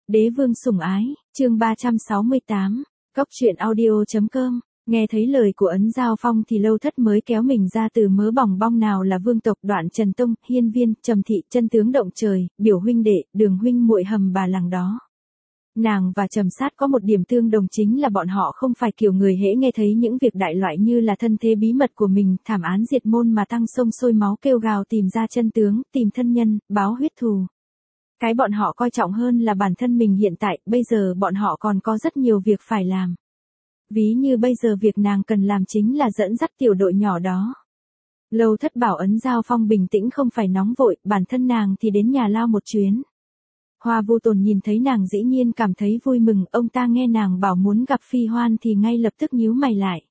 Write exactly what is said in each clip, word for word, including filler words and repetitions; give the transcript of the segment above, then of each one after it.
Đế vương sủng ái, chương ba trăm sáu mươi tám, cốc truyện audio.com, nghe thấy lời của Ấn Giao Phong thì Lâu Thất mới kéo mình ra từ mớ bòng bong nào là vương tộc Đoạn Trần Tông, Hiên Viên, Trầm Thị, chân tướng động trời, biểu huynh đệ, Đường huynh muội hầm bà làng đó. Nàng và Trầm Sát có một điểm tương đồng chính là bọn họ không phải kiểu người hễ nghe thấy những việc đại loại như là thân thế bí mật của mình, thảm án diệt môn mà tăng sông sôi máu kêu gào tìm ra chân tướng, tìm thân nhân, báo huyết thù. Cái bọn họ coi trọng hơn là bản thân mình hiện tại, bây giờ bọn họ còn có rất nhiều việc phải làm. Ví như bây giờ việc nàng cần làm chính là dẫn dắt tiểu đội nhỏ đó. Lâu Thất bảo Ấn Giao Phong bình tĩnh không phải nóng vội, bản thân nàng thì đến nhà lao một chuyến. Hoa Vô Tồn nhìn thấy nàng dĩ nhiên cảm thấy vui mừng, ông ta nghe nàng bảo muốn gặp Phi Hoan thì ngay lập tức nhíu mày lại.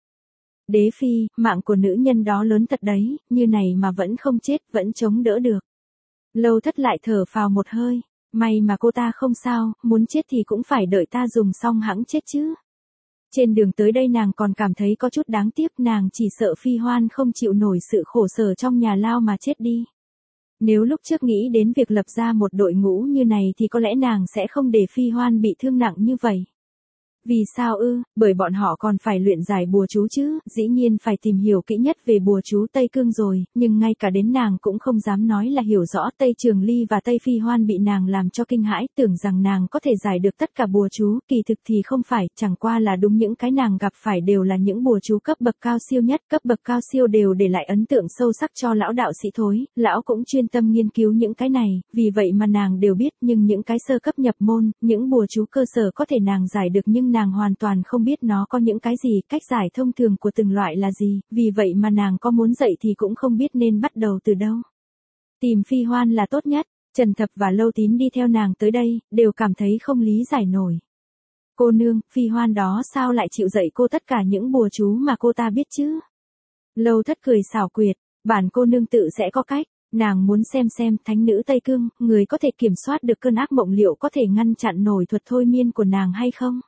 Đế Phi, mạng của nữ nhân đó lớn thật đấy, như này mà vẫn không chết, vẫn chống đỡ được. Lâu Thất lại thở phào một hơi, may mà cô ta không sao, muốn chết thì cũng phải đợi ta dùng xong hẵng chết chứ. Trên đường tới đây nàng còn cảm thấy có chút đáng tiếc, nàng chỉ sợ Phi Hoan không chịu nổi sự khổ sở trong nhà lao mà chết đi. Nếu lúc trước nghĩ đến việc lập ra một đội ngũ như này thì có lẽ nàng sẽ không để Phi Hoan bị thương nặng như vậy. Vì sao ư? Bởi bọn họ còn phải luyện giải bùa chú chứ, dĩ nhiên phải tìm hiểu kỹ nhất về bùa chú Tây Cương rồi, nhưng ngay cả đến nàng cũng không dám nói là hiểu rõ. Tây Trường Ly và Tây Phi Hoan bị nàng làm cho kinh hãi, tưởng rằng nàng có thể giải được tất cả bùa chú, kỳ thực thì không phải, chẳng qua là đúng những cái nàng gặp phải đều là những bùa chú cấp bậc cao siêu nhất, cấp bậc cao siêu đều để lại ấn tượng sâu sắc cho lão đạo sĩ Thối, lão cũng chuyên tâm nghiên cứu những cái này, vì vậy mà nàng đều biết, nhưng những cái sơ cấp nhập môn, những bùa chú cơ sở có thể nàng giải được nhưng nàng hoàn toàn không biết nó có những cái gì, cách giải thông thường của từng loại là gì, vì vậy mà nàng có muốn dạy thì cũng không biết nên bắt đầu từ đâu. Tìm Phi Hoan là tốt nhất, Trần Thập và Lâu Tín đi theo nàng tới đây, đều cảm thấy không lý giải nổi. Cô nương, Phi Hoan đó sao lại chịu dạy cô tất cả những bùa chú mà cô ta biết chứ? Lâu Thất cười xảo quyệt, bản cô nương tự sẽ có cách. Nàng muốn xem xem thánh nữ Tây Cương, người có thể kiểm soát được cơn ác mộng liệu có thể ngăn chặn nổi thuật thôi miên của nàng hay không?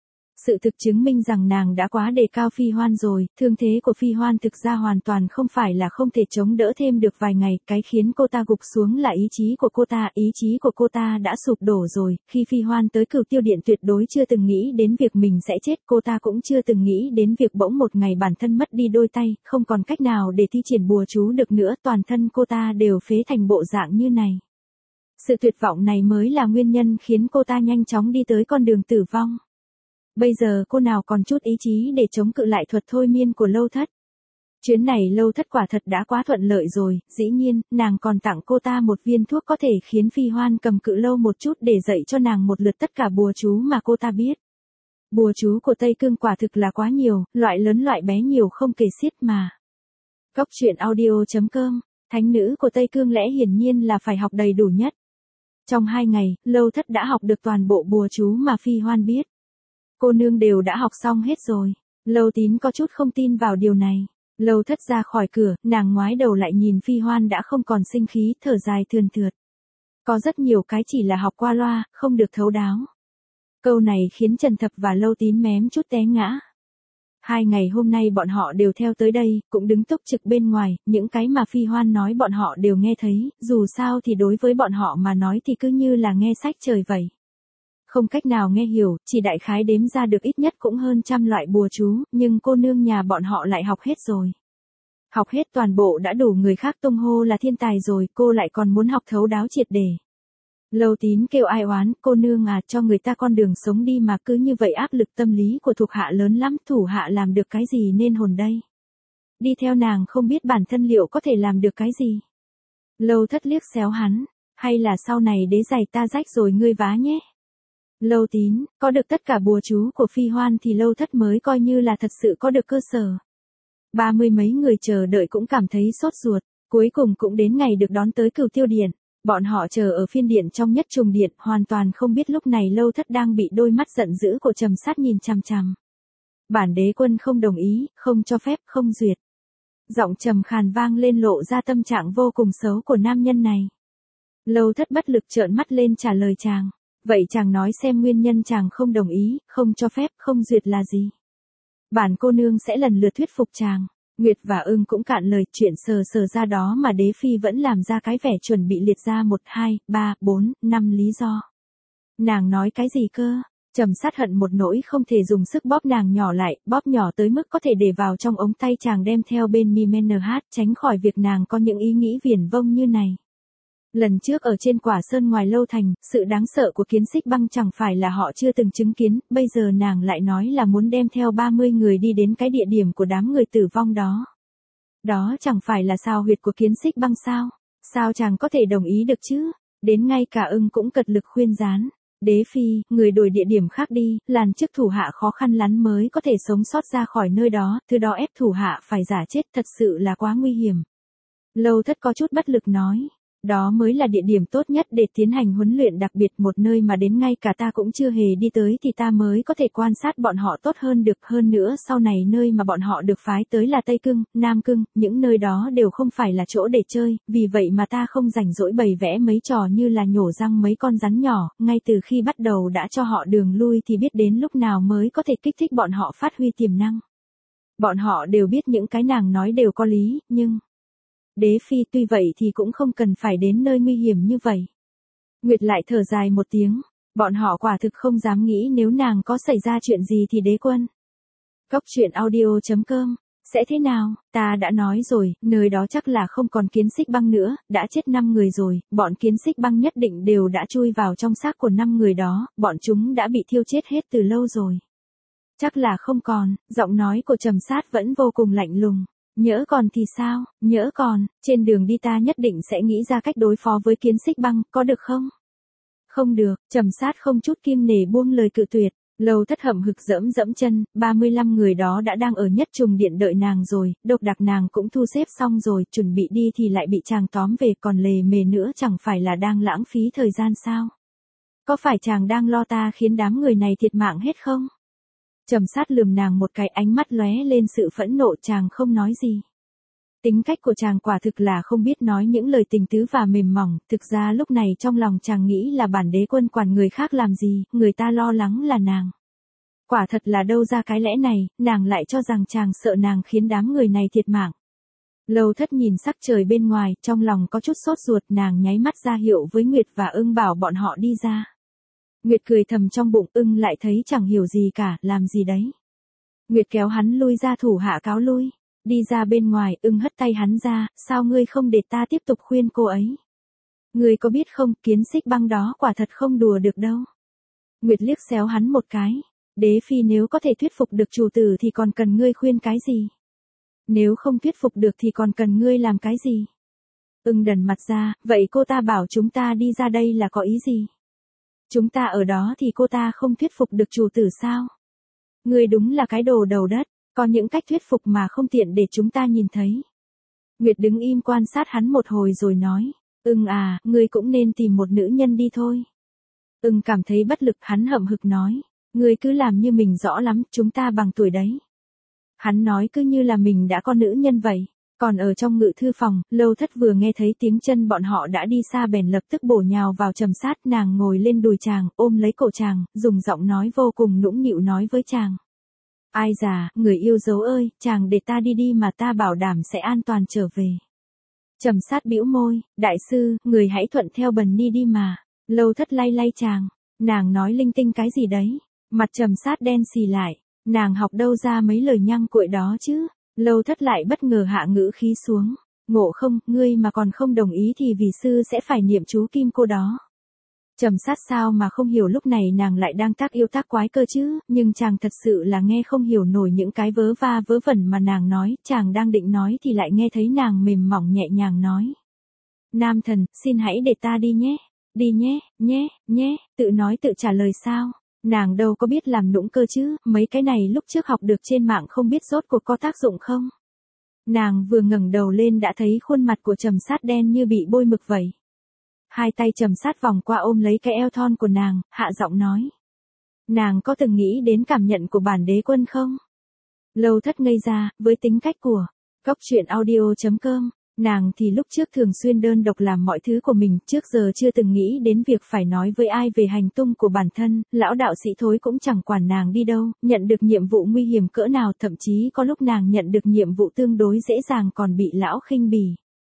Sự thực chứng minh rằng nàng đã quá đề cao Phi Hoan rồi, thương thế của Phi Hoan thực ra hoàn toàn không phải là không thể chống đỡ thêm được vài ngày, cái khiến cô ta gục xuống là ý chí của cô ta, ý chí của cô ta đã sụp đổ rồi, khi Phi Hoan tới Cửu Tiêu Điện tuyệt đối chưa từng nghĩ đến việc mình sẽ chết, cô ta cũng chưa từng nghĩ đến việc bỗng một ngày bản thân mất đi đôi tay, không còn cách nào để thi triển bùa chú được nữa, toàn thân cô ta đều phế thành bộ dạng như này. Sự tuyệt vọng này mới là nguyên nhân khiến cô ta nhanh chóng đi tới con đường tử vong. Bây giờ cô nào còn chút ý chí để chống cự lại thuật thôi miên của Lâu Thất. Chuyến này Lâu Thất quả thật đã quá thuận lợi rồi, dĩ nhiên, nàng còn tặng cô ta một viên thuốc có thể khiến Phi Hoan cầm cự lâu một chút để dạy cho nàng một lượt tất cả bùa chú mà cô ta biết. Bùa chú của Tây Cương quả thực là quá nhiều, loại lớn loại bé nhiều không kể xiết mà. Cốc truyện audio.com, thánh nữ của Tây Cương lẽ hiển nhiên là phải học đầy đủ nhất. Trong hai ngày, Lâu Thất đã học được toàn bộ bùa chú mà Phi Hoan biết. Cô nương đều đã học xong hết rồi. Lâu Tín có chút không tin vào điều này. Lâu Thất ra khỏi cửa, nàng ngoái đầu lại nhìn Phi Hoan đã không còn sinh khí, thở dài thườn thượt. Có rất nhiều cái chỉ là học qua loa, không được thấu đáo. Câu này khiến Trần Thập và Lâu Tín mém chút té ngã. Hai ngày hôm nay bọn họ đều theo tới đây, cũng đứng túc trực bên ngoài, những cái mà Phi Hoan nói bọn họ đều nghe thấy, dù sao thì đối với bọn họ mà nói thì cứ như là nghe sách trời vậy. Không cách nào nghe hiểu, chỉ đại khái đếm ra được ít nhất cũng hơn trăm loại bùa chú, nhưng cô nương nhà bọn họ lại học hết rồi. Học hết toàn bộ đã đủ người khác tung hô là thiên tài rồi, cô lại còn muốn học thấu đáo triệt để. Lâu Tín kêu ai oán, cô nương à, cho người ta con đường sống đi mà cứ như vậy áp lực tâm lý của thuộc hạ lớn lắm, thủ hạ làm được cái gì nên hồn đây. Đi theo nàng không biết bản thân liệu có thể làm được cái gì. Lâu Thất liếc xéo hắn, hay là sau này đế giày ta rách rồi ngươi vá nhé. Lâu Tín, có được tất cả bùa chú của Phi Hoan thì Lâu Thất mới coi như là thật sự có được cơ sở. Ba mươi mấy người chờ đợi cũng cảm thấy sốt ruột, cuối cùng cũng đến ngày được đón tới Cửu Tiêu Điện. Bọn họ chờ ở phiên điện trong nhất trùng điện, hoàn toàn không biết lúc này Lâu Thất đang bị đôi mắt giận dữ của Trầm Sát nhìn chằm chằm. Bản đế quân không đồng ý, không cho phép, không duyệt. Giọng trầm khàn vang lên lộ ra tâm trạng vô cùng xấu của nam nhân này. Lâu Thất bất lực trợn mắt lên trả lời chàng. Vậy chàng nói xem nguyên nhân chàng không đồng ý, không cho phép, không duyệt là gì? Bản cô nương sẽ lần lượt thuyết phục chàng. Nguyệt và Ưng cũng cạn lời, chuyện sờ sờ ra đó mà đế phi vẫn làm ra cái vẻ chuẩn bị liệt ra một, hai, ba, bốn, năm lý do. Nàng nói cái gì cơ? Trầm Sát hận một nỗi không thể dùng sức bóp nàng nhỏ lại, bóp nhỏ tới mức có thể để vào trong ống tay chàng đem theo bên mi men hát, tránh khỏi việc nàng có những ý nghĩ viển vông như này. Lần trước ở trên Quả Sơn ngoài Lâu Thành, sự đáng sợ của Kiến Xích Băng chẳng phải là họ chưa từng chứng kiến, bây giờ nàng lại nói là muốn đem theo ba mươi người đi đến cái địa điểm của đám người tử vong đó. Đó chẳng phải là sao huyệt của Kiến Xích Băng sao? Sao chàng có thể đồng ý được chứ? Đến ngay cả ưng cũng cật lực khuyên gián. Đế phi, người đổi địa điểm khác đi, làn trước thủ hạ khó khăn lắm mới có thể sống sót ra khỏi nơi đó, thứ đó ép thủ hạ phải giả chết thật sự là quá nguy hiểm. Lâu Thất có chút bất lực nói. Đó mới là địa điểm tốt nhất để tiến hành huấn luyện đặc biệt, một nơi mà đến ngay cả ta cũng chưa hề đi tới thì ta mới có thể quan sát bọn họ tốt hơn được. Hơn nữa sau này nơi mà bọn họ được phái tới là Tây Cưng, Nam Cưng, những nơi đó đều không phải là chỗ để chơi, vì vậy mà ta không rảnh rỗi bày vẽ mấy trò như là nhổ răng mấy con rắn nhỏ, ngay từ khi bắt đầu đã cho họ đường lui thì biết đến lúc nào mới có thể kích thích bọn họ phát huy tiềm năng. Bọn họ đều biết những cái nàng nói đều có lý, nhưng... Đế phi, tuy vậy thì cũng không cần phải đến nơi nguy hiểm như vậy. Nguyệt lại thở dài một tiếng, bọn họ quả thực không dám nghĩ nếu nàng có xảy ra chuyện gì thì đế quân. Cốc truyện audio chấm com, sẽ thế nào? Ta đã nói rồi, nơi đó chắc là không còn Kiến Xích Băng nữa, đã chết năm người rồi, bọn Kiến Xích Băng nhất định đều đã chui vào trong xác của năm người đó, bọn chúng đã bị thiêu chết hết từ lâu rồi. Chắc là không còn, giọng nói của Trầm Sát vẫn vô cùng lạnh lùng. Nhỡ còn thì sao, nhỡ còn, trên đường đi ta nhất định sẽ nghĩ ra cách đối phó với Kiến Xích Băng, có được không? Không được, Trầm Sát không chút kiêng nể buông lời cự tuyệt. Lâu Thất hậm hực dẫm dẫm chân, ba mươi lăm người đó đã đang ở nhất trùng điện đợi nàng rồi, độc đặc nàng cũng thu xếp xong rồi, chuẩn bị đi thì lại bị chàng tóm về, còn lề mề nữa chẳng phải là đang lãng phí thời gian sao? Có phải chàng đang lo ta khiến đám người này thiệt mạng hết không? Trầm Sát lườm nàng một cái, ánh mắt lóe lên sự phẫn nộ. Chàng không nói gì. Tính cách của chàng quả thực là không biết nói những lời tình tứ và mềm mỏng, thực ra lúc này trong lòng chàng nghĩ là bản đế quân quản người khác làm gì, người ta lo lắng là nàng. Quả thật là đâu ra cái lẽ này, nàng lại cho rằng chàng sợ nàng khiến đám người này thiệt mạng. Lâu Thất nhìn sắc trời bên ngoài, trong lòng có chút sốt ruột, nàng nháy mắt ra hiệu với Nguyệt và Ưng bảo bọn họ đi ra. Nguyệt cười thầm trong bụng, Ưng lại thấy chẳng hiểu gì cả, làm gì đấy. Nguyệt kéo hắn lui ra, thủ hạ cáo lui. Đi ra bên ngoài, Ưng hất tay hắn ra, sao ngươi không để ta tiếp tục khuyên cô ấy? Ngươi có biết không, Kiến Xích Băng đó quả thật không đùa được đâu. Nguyệt liếc xéo hắn một cái. Đế phi nếu có thể thuyết phục được chủ tử thì còn cần ngươi khuyên cái gì? Nếu không thuyết phục được thì còn cần ngươi làm cái gì? Ưng đần mặt ra, vậy cô ta bảo chúng ta đi ra đây là có ý gì? Chúng ta ở đó thì cô ta không thuyết phục được chủ tử sao? Ngươi đúng là cái đồ đầu đất, có những cách thuyết phục mà không tiện để chúng ta nhìn thấy. Nguyệt đứng im quan sát hắn một hồi rồi nói, Ưng à, ngươi cũng nên tìm một nữ nhân đi thôi. Ưng cảm thấy bất lực, hắn hậm hực nói, ngươi cứ làm như mình rõ lắm, chúng ta bằng tuổi đấy. Hắn nói cứ như là mình đã có nữ nhân vậy. Còn ở trong ngự thư phòng, Lâu Thất vừa nghe thấy tiếng chân bọn họ đã đi xa bèn lập tức bổ nhào vào Trầm Sát, nàng ngồi lên đùi chàng, ôm lấy cổ chàng, dùng giọng nói vô cùng nũng nịu nói với chàng. Ai già, người yêu dấu ơi, chàng để ta đi đi mà ta bảo đảm sẽ an toàn trở về. Trầm Sát bĩu môi, đại sư, người hãy thuận theo Bần Ni đi mà. Lâu Thất lay lay chàng, nàng nói linh tinh cái gì đấy, mặt Trầm Sát đen xì lại, nàng học đâu ra mấy lời nhăng cuội đó chứ. Lâu Thất lại bất ngờ hạ ngữ khí xuống. Ngộ không, ngươi mà còn không đồng ý thì vì sư sẽ phải niệm chú kim cô đó. Trầm Sát sao mà không hiểu lúc này nàng lại đang tác yêu tác quái cơ chứ, nhưng chàng thật sự là nghe không hiểu nổi những cái vớ va vớ vẩn mà nàng nói, chàng đang định nói thì lại nghe thấy nàng mềm mỏng nhẹ nhàng nói. Nam thần, xin hãy để ta đi nhé, đi nhé, nhé, nhé, tự nói tự trả lời sao. Nàng đâu có biết làm nũng cơ chứ, mấy cái này lúc trước học được trên mạng không biết rốt cuộc có tác dụng không. Nàng vừa ngẩng đầu lên đã thấy khuôn mặt của Trầm Sát đen như bị bôi mực vậy. Hai tay Trầm Sát vòng qua ôm lấy cái eo thon của nàng, hạ giọng nói. Nàng có từng nghĩ đến cảm nhận của bản đế quân không? Lâu Thất ngây ra, với tính cách của Cốc truyện audio chấm com, nàng thì lúc trước thường xuyên đơn độc làm mọi thứ của mình, trước giờ chưa từng nghĩ đến việc phải nói với ai về hành tung của bản thân, lão đạo sĩ thối cũng chẳng quản nàng đi đâu, nhận được nhiệm vụ nguy hiểm cỡ nào, thậm chí có lúc nàng nhận được nhiệm vụ tương đối dễ dàng còn bị lão khinh bỉ.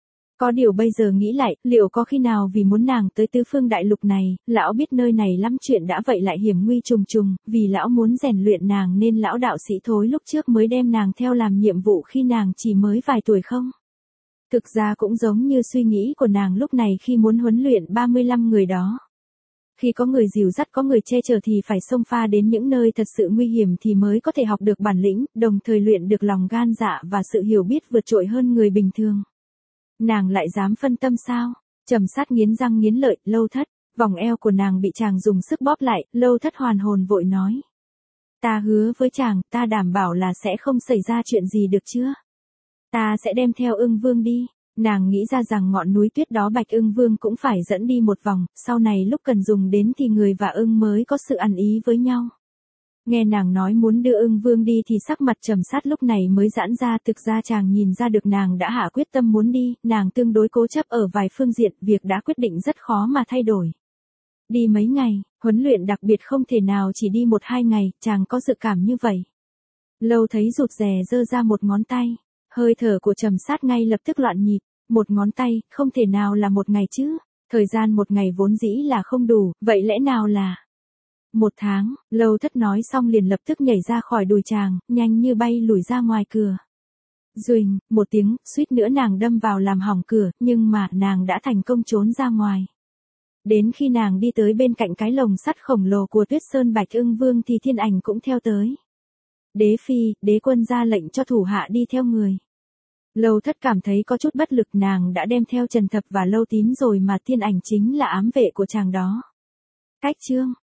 Có điều bây giờ nghĩ lại, liệu có khi nào vì muốn nàng tới tứ phương đại lục này, lão biết nơi này lắm chuyện đã vậy lại hiểm nguy trùng trùng, vì lão muốn rèn luyện nàng nên lão đạo sĩ thối lúc trước mới đem nàng theo làm nhiệm vụ khi nàng chỉ mới vài tuổi không? Thực ra cũng giống như suy nghĩ của nàng lúc này khi muốn huấn luyện ba mươi lăm người đó. Khi có người dìu dắt có người che chở thì phải xông pha đến những nơi thật sự nguy hiểm thì mới có thể học được bản lĩnh, đồng thời luyện được lòng gan dạ và sự hiểu biết vượt trội hơn người bình thường. Nàng lại dám phân tâm sao? Trầm Sát nghiến răng nghiến lợi, Lâu Thất, vòng eo của nàng bị chàng dùng sức bóp lại, Lâu Thất hoàn hồn vội nói. Ta hứa với chàng, ta đảm bảo là sẽ không xảy ra chuyện gì được chưa? Ta sẽ đem theo Ưng Vương đi. Nàng nghĩ ra rằng ngọn núi tuyết đó Bạch Ưng Vương cũng phải dẫn đi một vòng, sau này lúc cần dùng đến thì người và ưng mới có sự ăn ý với nhau. Nghe nàng nói muốn đưa Ưng Vương đi thì sắc mặt Trầm Sát lúc này mới giãn ra, thực ra chàng nhìn ra được nàng đã hạ quyết tâm muốn đi, nàng tương đối cố chấp ở vài phương diện, việc đã quyết định rất khó mà thay đổi. Đi mấy ngày, huấn luyện đặc biệt không thể nào chỉ đi một hai ngày, chàng có dự cảm như vậy. Lâu thấy rụt rè giơ ra một ngón tay. Hơi thở của Trầm Sát ngay lập tức loạn nhịp, một ngón tay, không thể nào là một ngày chứ, thời gian một ngày vốn dĩ là không đủ, vậy lẽ nào là một tháng? Lâu Thất nói xong liền lập tức nhảy ra khỏi đùi chàng, nhanh như bay lùi ra ngoài cửa. Duỳnh, một tiếng, suýt nữa nàng đâm vào làm hỏng cửa, nhưng mà nàng đã thành công trốn ra ngoài. Đến khi nàng đi tới bên cạnh cái lồng sắt khổng lồ của Tuyết Sơn Bạch Ưng Vương thì Thiên Ảnh cũng theo tới. Đế phi, đế quân ra lệnh cho thủ hạ đi theo người. Lâu Thất cảm thấy có chút bất lực, nàng đã đem theo Trần Thập và Lâu Tín rồi mà Thiên Ảnh chính là ám vệ của chàng đó. Cách chương